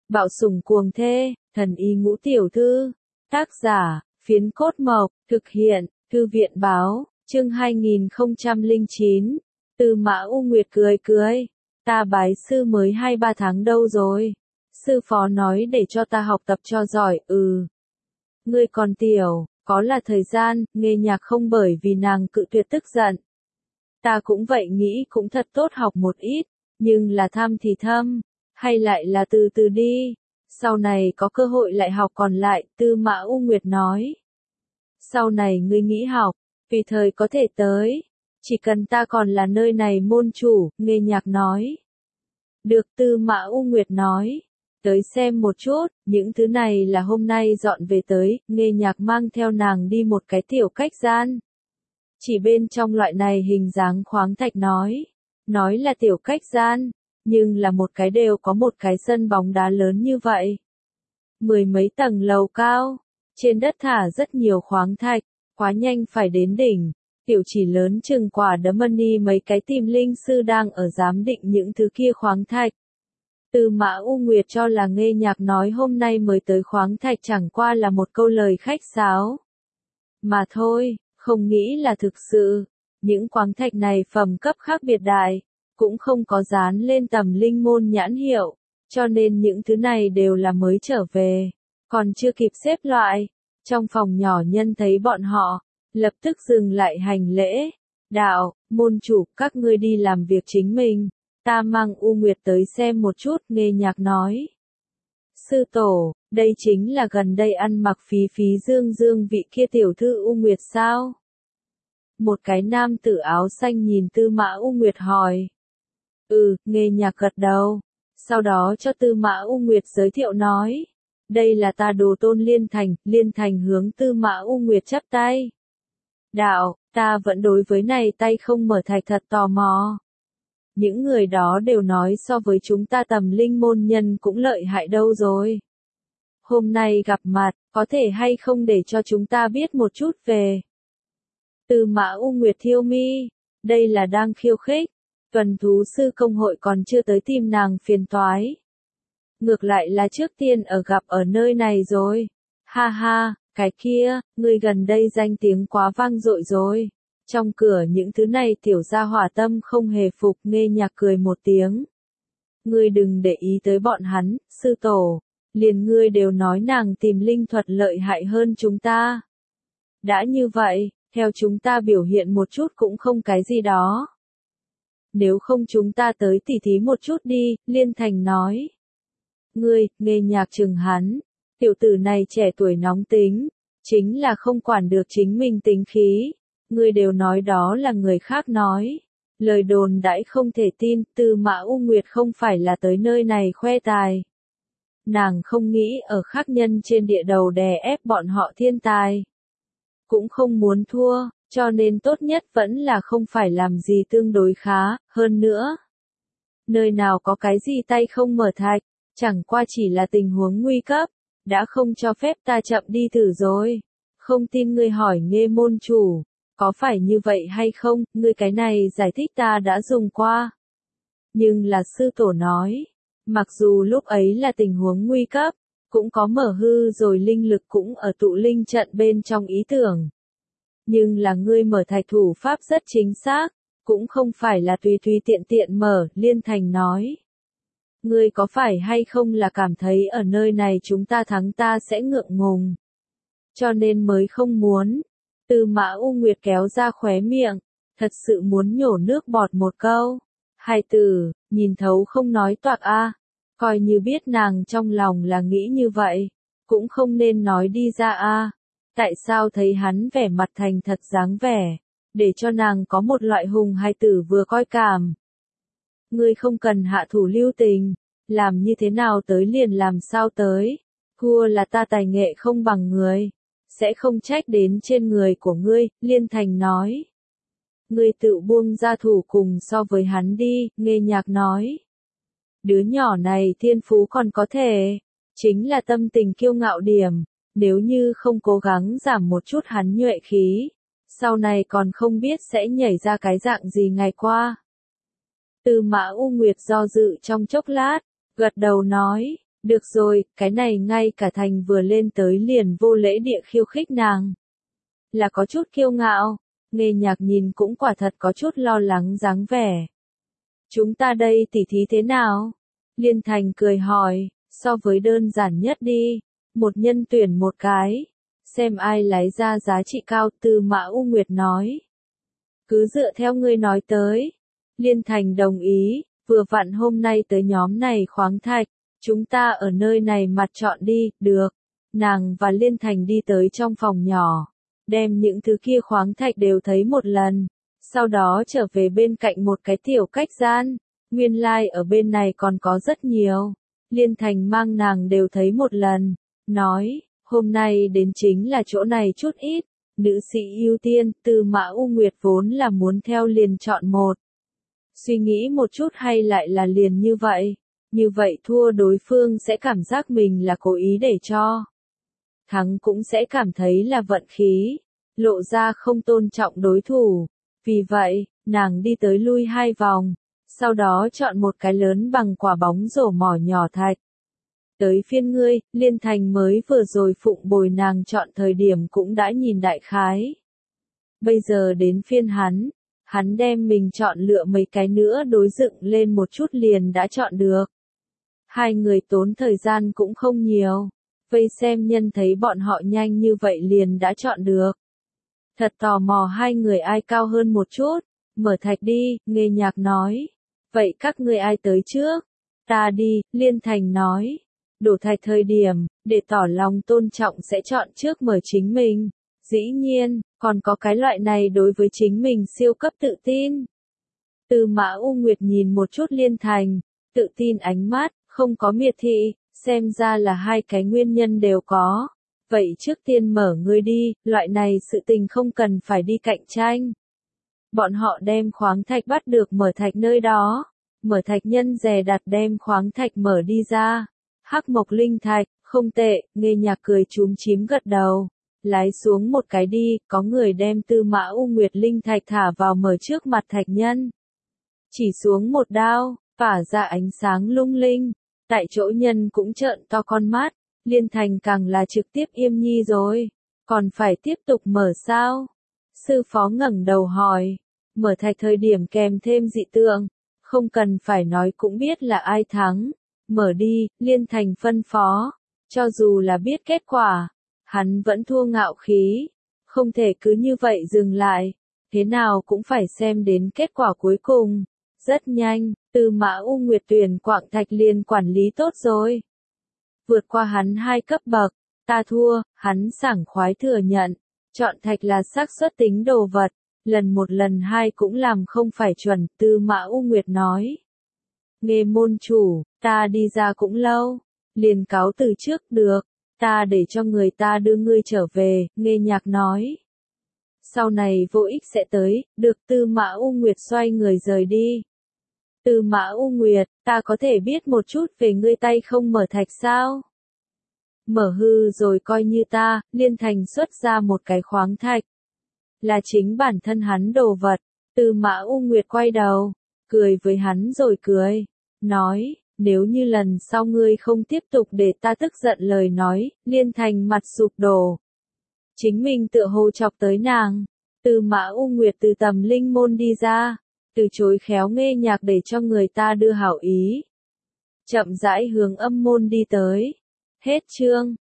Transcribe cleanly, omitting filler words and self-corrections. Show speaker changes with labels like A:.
A: Bạo sủng cuồng thê, thần y ngũ tiểu thư. Tác giả, Phiến Cốt Mộc, thực hiện, Thư viện báo, chương 2009. Tư Mã U Nguyệt cười cười. Ta bái sư mới 2-3 tháng đâu rồi. Sư phó nói để cho ta học tập cho giỏi, Ngươi còn tiểu, có là thời gian, nghe nhạc không bởi vì nàng cự tuyệt tức giận. Ta cũng vậy nghĩ cũng thật tốt học một ít, nhưng là tham thì thâm, hay lại là từ từ đi, sau này có cơ hội lại học còn lại, Tư Mã U Nguyệt nói. Sau này ngươi nghĩ học, tùy thời có thể tới, chỉ cần ta còn là nơi này môn chủ, nghe nhạc nói. Được, Tư Mã U Nguyệt nói. Tới xem một chút, những thứ này là hôm nay dọn về tới, nghe nhạc mang theo nàng đi một cái tiểu cách gian. Chỉ bên trong loại này hình dáng khoáng thạch nói là tiểu cách gian, nhưng là một cái đều có một cái sân bóng đá lớn như vậy. 10 mấy tầng lầu cao, trên đất thả rất nhiều khoáng thạch, quá nhanh phải đến đỉnh, tiểu chỉ lớn chừng quả đấm mani mấy cái tìm linh sư đang ở giám định những thứ kia khoáng thạch. Tư Mã U Nguyệt cho là nghe nhạc nói hôm nay mới tới khoáng thạch chẳng qua là một câu lời khách sáo. Mà thôi, không nghĩ là thực sự, những khoáng thạch này phẩm cấp khác biệt đại, cũng không có dán lên tầm linh môn nhãn hiệu, cho nên những thứ này đều là mới trở về, còn chưa kịp xếp loại. Trong phòng nhỏ nhân thấy bọn họ, lập tức dừng lại hành lễ. Đạo, môn chủ, các ngươi đi làm việc chính mình. Ta mang U Nguyệt tới xem một chút, nghe nhạc nói. Sư tổ, đây chính là gần đây ăn mặc phí phí dương dương vị kia tiểu thư U Nguyệt sao? Một cái nam tử áo xanh nhìn Tư Mã U Nguyệt hỏi. Nghe nhạc gật đầu. Sau đó cho Tư Mã U Nguyệt giới thiệu nói. Đây là ta đồ tôn Liên Thành hướng Tư Mã U Nguyệt chắp tay. Đạo, ta vẫn đối với này tay không mở thạch thật tò mò. Những người đó đều nói so với chúng ta tầm linh môn nhân cũng lợi hại đâu rồi. Hôm nay gặp mặt, có thể hay không để cho chúng ta biết một chút về. Tư Mã U Nguyệt thiêu mi, đây là đang khiêu khích, tuần thú sư công hội còn chưa tới tìm nàng phiền toái. Ngược lại là trước tiên gặp ở nơi này rồi. Ha ha, cái kia, người gần đây danh tiếng quá vang dội rồi. Trong cửa những thứ này tiểu gia hỏa tâm không hề phục, nghe nhạc cười một tiếng. Ngươi đừng để ý tới bọn hắn, sư tổ. Liền ngươi đều nói nàng tìm linh thuật lợi hại hơn chúng ta. Đã như vậy, theo chúng ta biểu hiện một chút cũng không cái gì đó. Nếu không chúng ta tới tỉ thí một chút đi, Liên Thành nói. Ngươi, nghe nhạc chừng hắn. Tiểu tử này trẻ tuổi nóng tính, chính là không quản được chính mình tính khí. Ngươi đều nói đó là người khác nói. Lời đồn đãi không thể tin, Tư Mã U Nguyệt không phải là tới nơi này khoe tài. Nàng không nghĩ ở khác nhân trên địa đầu đè ép bọn họ thiên tài. Cũng không muốn thua, cho nên tốt nhất vẫn là không phải làm gì tương đối khá, hơn nữa. Nơi nào có cái gì tay không mở thạch, chẳng qua chỉ là tình huống nguy cấp, đã không cho phép ta chậm đi thử rồi. Không tin ngươi hỏi Nghê môn chủ. Có phải như vậy hay không, ngươi cái này giải thích ta đã dùng qua. Nhưng là sư tổ nói, mặc dù lúc ấy là tình huống nguy cấp, cũng có mở hư rồi linh lực cũng ở tụ linh trận bên trong ý tưởng. Nhưng là ngươi mở thạch thủ pháp rất chính xác, cũng không phải là tùy tùy tiện tiện mở, Liên Thành nói. Ngươi có phải hay không là cảm thấy ở nơi này chúng ta thắng ta sẽ ngượng ngùng. Cho nên mới không muốn. Tư Mã U Nguyệt kéo ra khóe miệng, thật sự muốn nhổ nước bọt một câu. Hai từ, nhìn thấu không nói toạc a, coi như biết nàng trong lòng là nghĩ như vậy, cũng không nên nói đi ra a. Tại sao thấy hắn vẻ mặt thành thật dáng vẻ, để cho nàng có một loại hùng hai tử vừa coi cảm. Ngươi không cần hạ thủ lưu tình, làm như thế nào tới liền làm sao tới, thua là ta tài nghệ không bằng người. Sẽ không trách đến trên người của ngươi, Liên Thành nói. Ngươi tự buông ra thủ cùng so với hắn đi, nghe nhạc nói. Đứa nhỏ này thiên phú còn có thể, chính là tâm tình kiêu ngạo điểm, nếu như không cố gắng giảm một chút hắn nhuệ khí, sau này còn không biết sẽ nhảy ra cái dạng gì ngày qua. Tư Mã U Nguyệt do dự trong chốc lát, gật đầu nói, Được rồi, cái này ngay cả thành vừa lên tới liền vô lễ địa khiêu khích nàng. Là có chút kiêu ngạo, Nghe Nhạc nhìn cũng quả thật có chút lo lắng dáng vẻ. Chúng ta đây tỉ thí thế nào? Liên Thành cười hỏi, so với đơn giản nhất đi, một nhân tuyển một cái, xem ai lấy ra giá trị cao. Tư Mã U Nguyệt nói. Cứ dựa theo ngươi nói tới. Liên Thành đồng ý, vừa vặn hôm nay tới nhóm này khoáng thạch, chúng ta ở nơi này mặt chọn đi, được. Nàng và Liên Thành đi tới trong phòng nhỏ, đem những thứ kia khoáng thạch đều thấy một lần, sau đó trở về bên cạnh một cái tiểu cách gian, nguyên lai ở bên này còn có rất nhiều. Liên Thành mang nàng đều thấy một lần, nói, hôm nay đến chính là chỗ này chút ít, nữ sĩ ưu tiên. Tư Mã U Nguyệt vốn là muốn theo liền chọn một. Suy nghĩ một chút hay lại là liền như vậy thua đối phương sẽ cảm giác mình là cố ý để cho. Thắng cũng sẽ cảm thấy là vận khí, lộ ra không tôn trọng đối thủ. Vì vậy, nàng đi tới lui 2 vòng, sau đó chọn một cái lớn bằng quả bóng rổ mỏ nhỏ thạch. Tới phiên ngươi. Liên Thành mới vừa rồi phụng bồi nàng chọn thời điểm cũng đã nhìn đại khái. Bây giờ đến phiên hắn đem mình chọn lựa mấy cái nữa đối dựng lên một chút liền đã chọn được. Hai người tốn thời gian cũng không nhiều, vây xem nhân thấy bọn họ nhanh như vậy liền đã chọn được. Thật tò mò hai người ai cao hơn một chút, mở thạch đi. Nghe Nhạc nói. Vậy các ngươi ai tới trước? Ta đi. Liên Thành nói. Đổ thạch thời điểm, để tỏ lòng tôn trọng sẽ chọn trước mở chính mình. Dĩ nhiên, còn có cái loại này đối với chính mình siêu cấp tự tin. Tư Mã U Nguyệt nhìn một chút Liên Thành, tự tin ánh mắt, không có miệt thị, xem ra là hai cái nguyên nhân đều có. Vậy trước tiên mở ngươi đi, loại này sự tình không cần phải đi cạnh tranh. Bọn họ đem khoáng thạch bắt được mở thạch nơi đó. Mở thạch nhân dè đặt đem khoáng thạch mở đi ra. Hắc mộc linh thạch, không tệ. Nghe Nhạc cười chúm chím gật đầu. Lái xuống một cái đi, có người đem Tư Mã U Nguyệt linh thạch thả vào mở trước mặt thạch nhân. Chỉ xuống một đao, phả ra ánh sáng lung linh. Tại chỗ nhân cũng trợn to con mắt. Liên Thành càng là trực tiếp im nhi rồi. Còn phải tiếp tục mở sao? Sư phó ngẩng đầu hỏi. Mở thạch thời điểm kèm thêm dị tượng. Không cần phải nói cũng biết là ai thắng. Mở đi. Liên Thành phân phó. Cho dù là biết kết quả, hắn vẫn thua ngạo khí. Không thể cứ như vậy dừng lại. Thế nào cũng phải xem đến kết quả cuối cùng. Rất nhanh, Tư Mã U Nguyệt tuyển quạng thạch liền quản lý tốt rồi. Vượt qua hắn 2 cấp bậc, ta thua. Hắn sảng khoái thừa nhận. Chọn thạch là xác suất tính đồ vật. Lần 1 lần 2 cũng làm không phải chuẩn. Tư Mã U Nguyệt nói. Nghe môn chủ, ta đi ra cũng lâu. Liền cáo từ trước được. Ta để cho người ta đưa ngươi trở về. Nghe Nhạc nói. Sau này vô ích sẽ tới. Được. Tư Mã U Nguyệt xoay người rời đi. Tư Mã U Nguyệt, ta có thể biết một chút về ngươi tay không mở thạch sao? Mở hư rồi coi như ta. Liên Thành xuất ra một cái khoáng thạch. Là chính bản thân hắn đồ vật. Tư Mã U Nguyệt quay đầu, cười với hắn rồi cười. Nói, nếu như lần sau ngươi không tiếp tục để ta tức giận lời nói. Liên Thành mặt sụp đổ. Chính mình tựa hồ chọc tới nàng. Tư Mã U Nguyệt từ tầm linh môn đi ra. Từ chối khéo Nghe Nhạc để cho người ta đưa hảo ý. Chậm rãi hướng âm môn đi tới. Hết chương.